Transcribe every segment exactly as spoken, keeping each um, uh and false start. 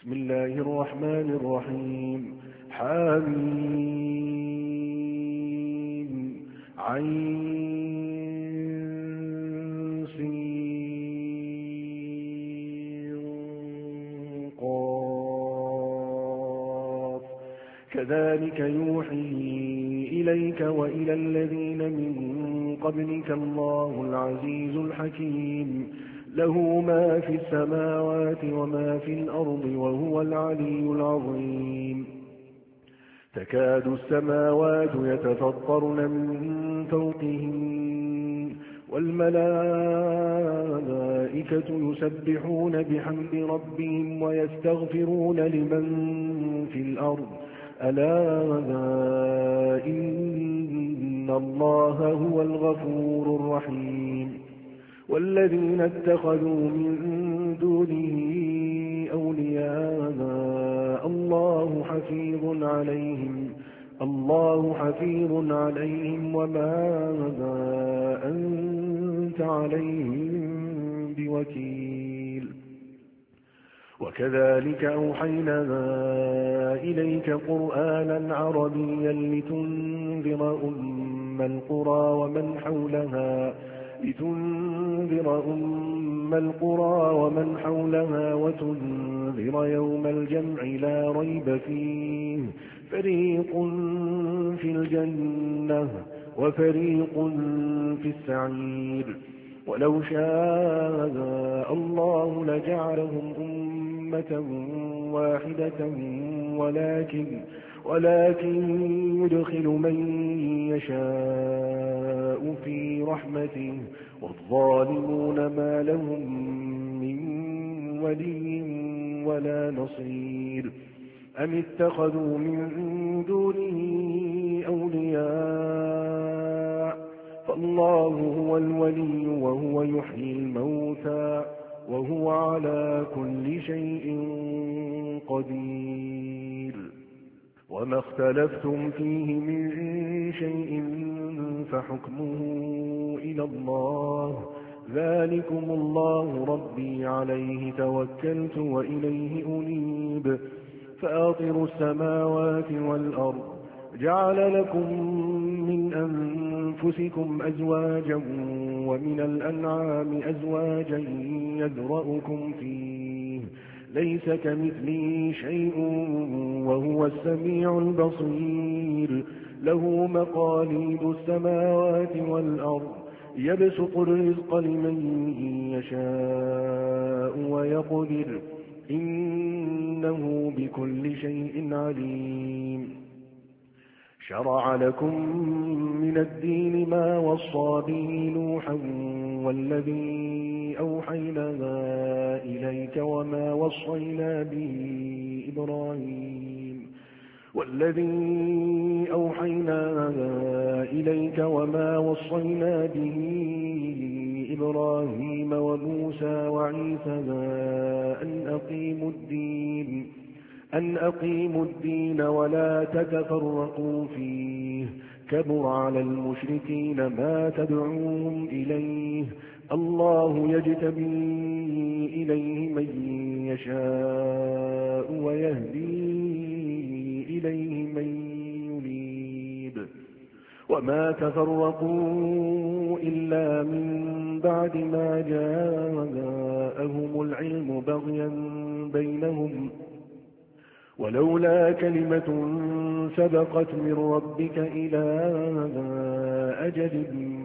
بسم الله الرحمن الرحيم. حميم عين سين قاف كذلك يوحي إليك وإلى الذين من قبلك الله العزيز الحكيم له ما في السماوات وما في الأرض وهو العلي العظيم. تكاد السماوات يتفطرن من فوقهم والملائكة يسبحون بحمد ربهم ويستغفرون لمن في الأرض ألا إن الله هو الغفور الرحيم. والذين اتخذوا من دونه أولياء الله حفيظ عليهم الله حفيظ عليهم وما أنت عليهم بوكيل. وكذلك أوحينا إليك قرآنا عربيا لتنذر أم القرى ومن حولها لتنذر أم القرى ومن حولها وتنذر يوم الجمع لا ريب فيه فريق في الجنة وفريق في السعير. ولو شاء الله لجعلهم أمة واحدة ولكن ولكن يدخل من يشاء في رحمته والظالمون ما لهم من ولي ولا نصير. أم اتخذوا من دونه أولياء فالله هو الولي وهو يحيي الموتى وهو على كل شيء قدير. وما اختلفتم فيه من شيء فحكمه إلى الله ذلكم الله ربي عليه توكلت وإليه أنيب. فاطر السماوات والأرض جعل لكم من أنفسكم أزواجا ومن الأنعام أزواجا يذرأكم فيه ليس كمثله شيء وهو السميع البصير. له مقاليد السماوات والأرض يبسط الرزق لمن يشاء ويقدر إنه بكل شيء عليم. شرع لكم من الدين ما وصى به نوحا والذي أوحينا إليك وما وصينا به إبراهيم والذي أوحينا إليك وما وصينا به إبراهيم وموسى وعيسى أن أقيموا الدين أن أقيموا الدين ولا تتفرقوا فيه كبر على المشركين ما تدعوهم إليه الله يجتبي إليه من يشاء ويهدي إليه من ينيب. وما تفرقوا إلا من بعد ما جاءهم العلم بغيا بينهم ولولا كلمة سبقت من ربك إلى أجل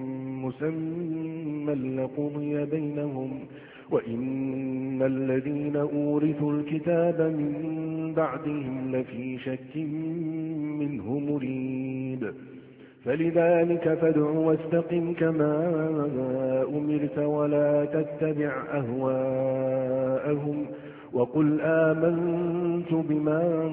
مسمى لقضي بينهم وإن الذين أورثوا الكتاب من بعدهم لفي شك منه مريب. فلذلك فادع واستقم كما أمرت ولا تتبع أهواءهم وقل آمنت بما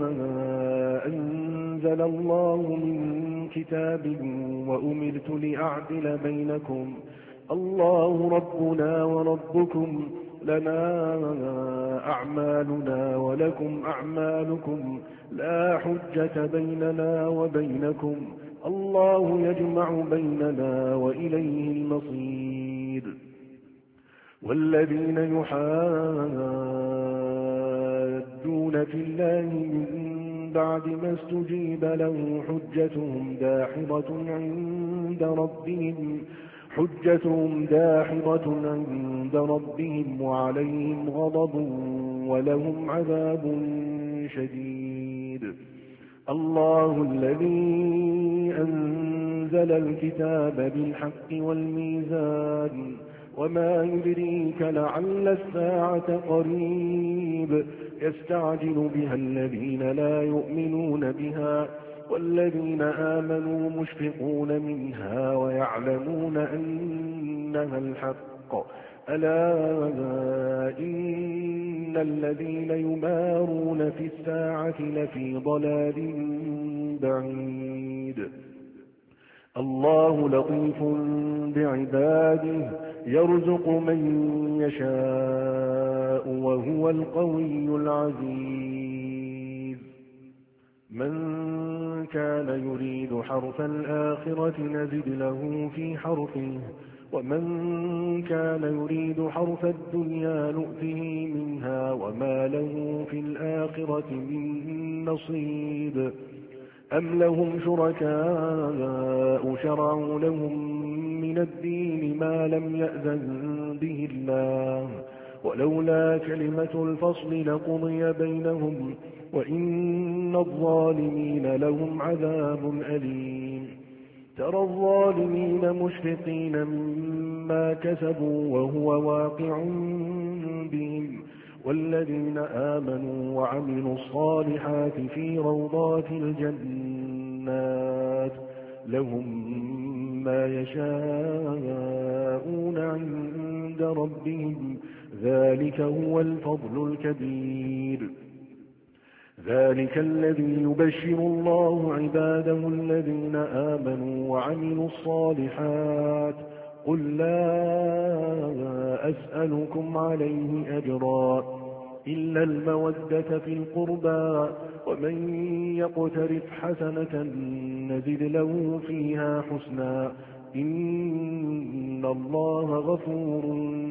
أنزل الله من كتاب وأمرت لأعدل بينكم الله ربنا وربكم لنا أعمالنا ولكم أعمالكم لا حجة بيننا وبينكم الله يجمع بيننا وإليه المصير. والذين يحادون يجادلون في الله من بعد ما استجيب له حجتهم داحضة عند ربهم حجتهم داحضة عند ربهم وعليهم غضب ولهم عذاب شديد. الله الذي أنزل الكتاب بالحق والميزان وما يدريك لعل الساعة قريب يستعجل بها الذين لا يؤمنون بها والذين آمنوا مشفقون منها ويعلمون أنها الحق ألا إن الذين يمارون في الساعة لفي ضلال بعيد. الله لطيف بعباده يرزق من يشاء وهو القوي العزيز. من كان يريد حرث الآخرة نزد له في حرثه ومن كان يريد حرث الدنيا نؤته منها وما له في الآخرة من نصيب. أم لهم شركاء شرعوا لهم من الدين ما لم يأذن به الله ولولا كلمة الفصل لقضي بينهم وإن الظالمين لهم عذاب أليم. ترى الظالمين مشفقين مما كسبوا وهو واقع بهم والذين آمنوا وعملوا الصالحات في روضات الجنات لهم ما يشاءون عند ربهم ذلك هو الفضل الكبير. ذلك الذي يبشر الله عباده الذين آمنوا وعملوا الصالحات قل لا أسألكم عليه أجرا إلا المودة في القربى ومن يقترف حسنة نزد له فيها حسنا إن الله غفور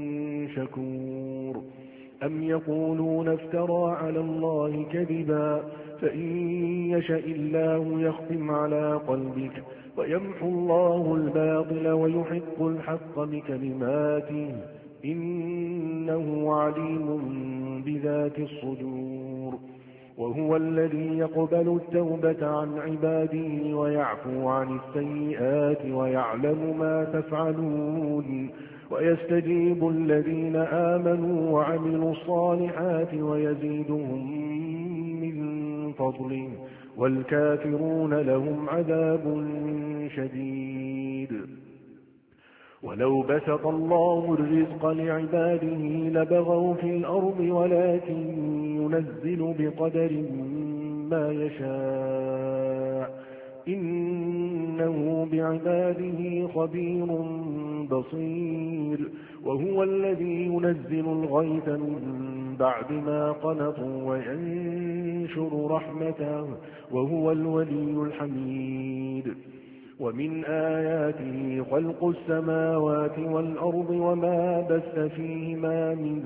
شكور. أم يقولون افترى على الله كذبا فإن يشأ الله يختم على قلبك ويمحو الله الباطل ويحق الحق بكلماته إنه عليم بذات الصدور. وهو الذي يقبل التوبة عن عباده ويعفو عن السيئات ويعلم ما تفعلون ويستجيب الذين آمنوا وعملوا الصالحات ويزيدهم من فضله والكافرون لهم عذاب شديد. ولو بسط الله الرزق لعباده لبغوا في الأرض ولكن ينزل بقدر ما يشاء إنه بعباده خبير بصير. وهو الذي ينزل الغيث من بعد ما قنطوا وينشر رحمته وهو الولي الحميد. ومن آياته خلق السماوات والأرض وما بث فيهما من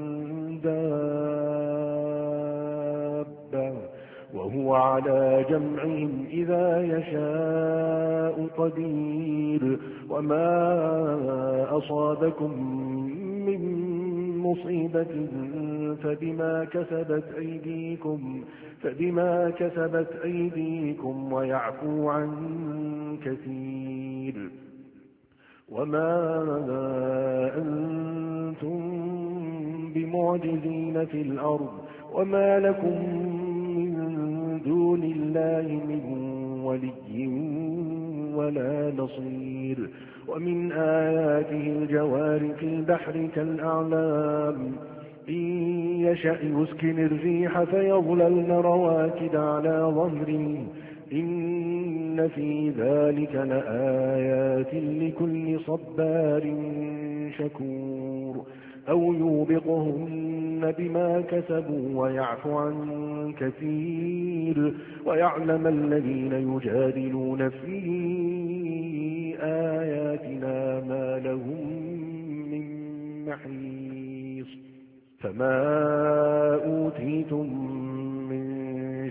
دابة وهو على جمعهم إذا يشاء قدير. وما أصابكم من مصيبة فبما كسبت أيديكم فبما كسبت أيديكم ويعفو عن كثير. وما أنتم بمعجزين في الأرض وما لكم من دون الله من ولي ولا نصير. ومن آياته الجوار في البحر كالأعلام إن يشأ يسكن الريح فيظللن رواكد على ظهره إن في ذلك لآيات لكل صبار شكور. أو يوبقهن بما كسبوا ويعفو عن كثير. ويعلم الذين يجادلون في آياتنا ما لهم من محيص. فما أوتيتم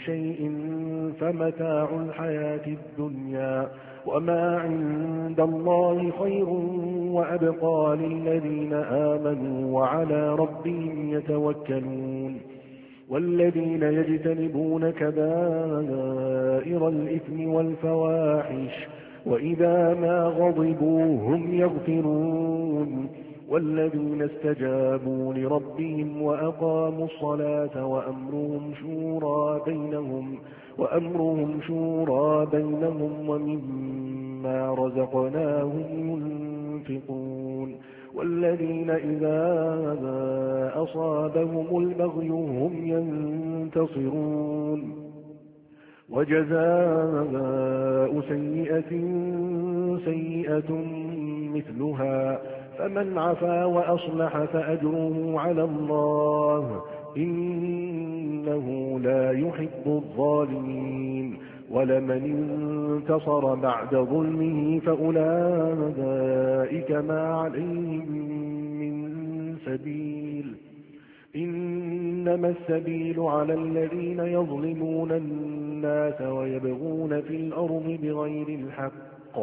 شيء فمتاع الحياة الدنيا وما عند الله خير وأبقى للذين آمنوا وعلى ربهم يتوكلون والذين يجتنبون كبائر الإثم والفواحش وإذا ما غضبوا هم يغفرون والذين استجابوا لربهم وأقاموا الصلاة وأمرهم شورى بينهم وأمرهم شورى بينهم ومما رزقناهم ينفقون والذين إذا أصابهم البغي هم ينتصرون وجزاء سيئة سيئة مثلها فمن عفا وأصلح فأجره على الله إنه لا يحب الظالمين ولمن انتصر بعد ظلمه فأولئك ما عليهم من سبيل إنما السبيل على الذين يظلمون الناس ويبغون في الأرض بغير الحق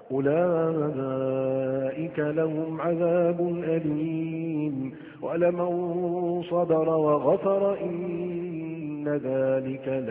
أولئك لهم عذاب أليم ولمن صبر وغفر إن ذلك